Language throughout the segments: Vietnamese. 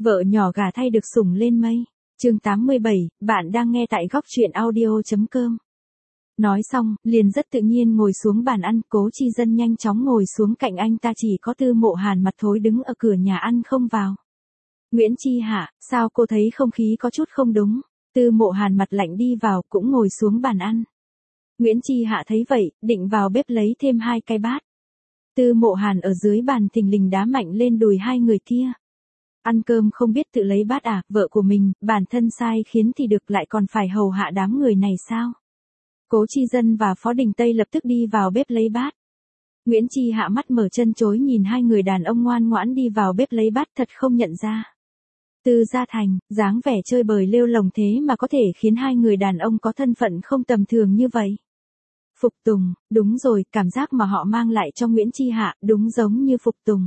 Vợ nhỏ gà thay được sủng lên mây. Chương 87, bạn đang nghe tại góc truyện audio.com. Nói xong, liền rất tự nhiên ngồi xuống bàn ăn, Cố Chi Dân nhanh chóng ngồi xuống cạnh anh ta, chỉ có Tư Mộ Hàn mặt thối đứng ở cửa nhà ăn không vào. Nguyễn Chi Hạ, sao cô thấy không khí có chút không đúng? Tư Mộ Hàn mặt lạnh đi vào cũng ngồi xuống bàn ăn. Nguyễn Chi Hạ thấy vậy, định vào bếp lấy thêm 2 cái bát. Tư Mộ Hàn ở dưới bàn thình lình đá mạnh lên đùi hai người kia. Ăn cơm không biết tự lấy bát à, vợ của mình, bản thân sai khiến thì được lại còn phải hầu hạ đám người này sao? Cố Chi Dân và Phó Đình Tây lập tức đi vào bếp lấy bát. Nguyễn Chi Hạ mắt mở chân chối nhìn hai người đàn ông ngoan ngoãn đi vào bếp lấy bát, thật không nhận ra. Từ Gia Thành, dáng vẻ chơi bời lêu lồng thế mà có thể khiến hai người đàn ông có thân phận không tầm thường như vậy. Phục tùng, đúng rồi, cảm giác mà họ mang lại cho Nguyễn Chi Hạ, đúng giống như phục tùng.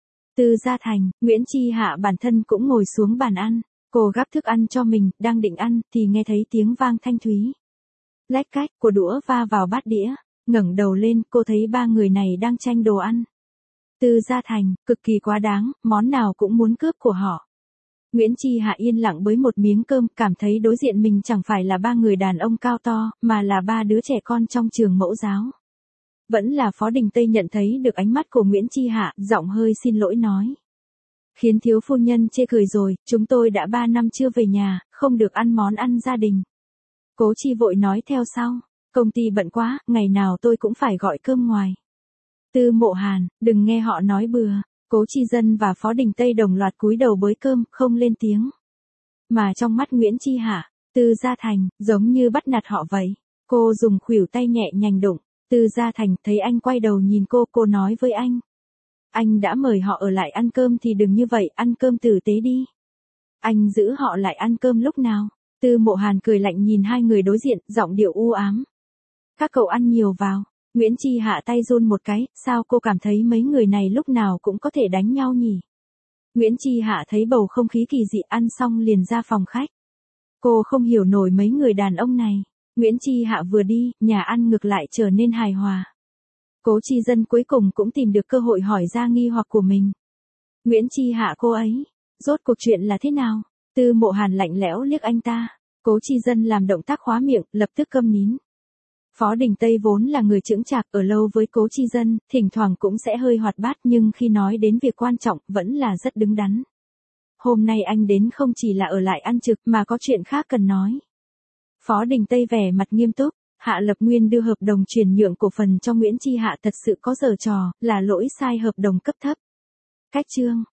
Từ Gia Thành, Nguyễn Chi Hạ bản thân cũng ngồi xuống bàn ăn. Cô gắp thức ăn cho mình, đang định ăn, thì nghe thấy tiếng vang thanh thúy. Lách cách, của đũa va vào bát đĩa. Ngẩng đầu lên, cô thấy ba người này đang tranh đồ ăn. Từ Gia Thành, cực kỳ quá đáng, món nào cũng muốn cướp của họ. Nguyễn Chi Hạ yên lặng bới một miếng cơm, cảm thấy đối diện mình chẳng phải là ba người đàn ông cao to, mà là ba đứa trẻ con trong trường mẫu giáo. Vẫn là Phó Đình Tây nhận thấy được ánh mắt của Nguyễn Chi Hạ, giọng hơi xin lỗi nói. Khiến thiếu phu nhân chê cười rồi, chúng tôi đã 3 năm chưa về nhà, không được ăn món ăn gia đình. Cố Chi vội nói theo sau, công ty bận quá, ngày nào tôi cũng phải gọi cơm ngoài. Tư Mộ Hàn, đừng nghe họ nói bừa. Cố Chi Dân và Phó Đình Tây đồng loạt cúi đầu bới cơm, không lên tiếng. Mà trong mắt Nguyễn Chi Hạ, Từ Gia Thành, giống như bắt nạt họ vậy. Cô dùng khuỷu tay nhẹ nhàng đụng. Từ Gia Thành thấy anh quay đầu nhìn cô nói với anh. Anh đã mời họ ở lại ăn cơm thì đừng như vậy, ăn cơm tử tế đi. Anh giữ họ lại ăn cơm lúc nào? Tư Mộ Hàn cười lạnh nhìn hai người đối diện, giọng điệu u ám. Các cậu ăn nhiều vào. Nguyễn Chi Hạ tay run một cái, sao cô cảm thấy mấy người này lúc nào cũng có thể đánh nhau nhỉ? Nguyễn Chi Hạ thấy bầu không khí kỳ dị, ăn xong liền ra phòng khách. Cô không hiểu nổi mấy người đàn ông này. Nguyễn Chi Hạ vừa đi, nhà ăn ngược lại trở nên hài hòa. Cố Chi Dân cuối cùng cũng tìm được cơ hội hỏi ra nghi hoặc của mình. Nguyễn Chi Hạ cô ấy, rốt cuộc chuyện là thế nào? Tư Mộ Hàn lạnh lẽo liếc anh ta. Cố Chi Dân làm động tác khóa miệng, lập tức câm nín. Phó Đình Tây vốn là người chững chạc, ở lâu với Cố Chi Dân, thỉnh thoảng cũng sẽ hơi hoạt bát, nhưng khi nói đến việc quan trọng, vẫn là rất đứng đắn. Hôm nay anh đến không chỉ là ở lại ăn trực, mà có chuyện khác cần nói. Phó Đình Tây vẻ mặt nghiêm túc, Hạ Lập Nguyên đưa hợp đồng chuyển nhượng cổ phần cho Nguyễn Chi Hạ thật sự có giở trò, là lỗi sai hợp đồng cấp thấp. Cách chương,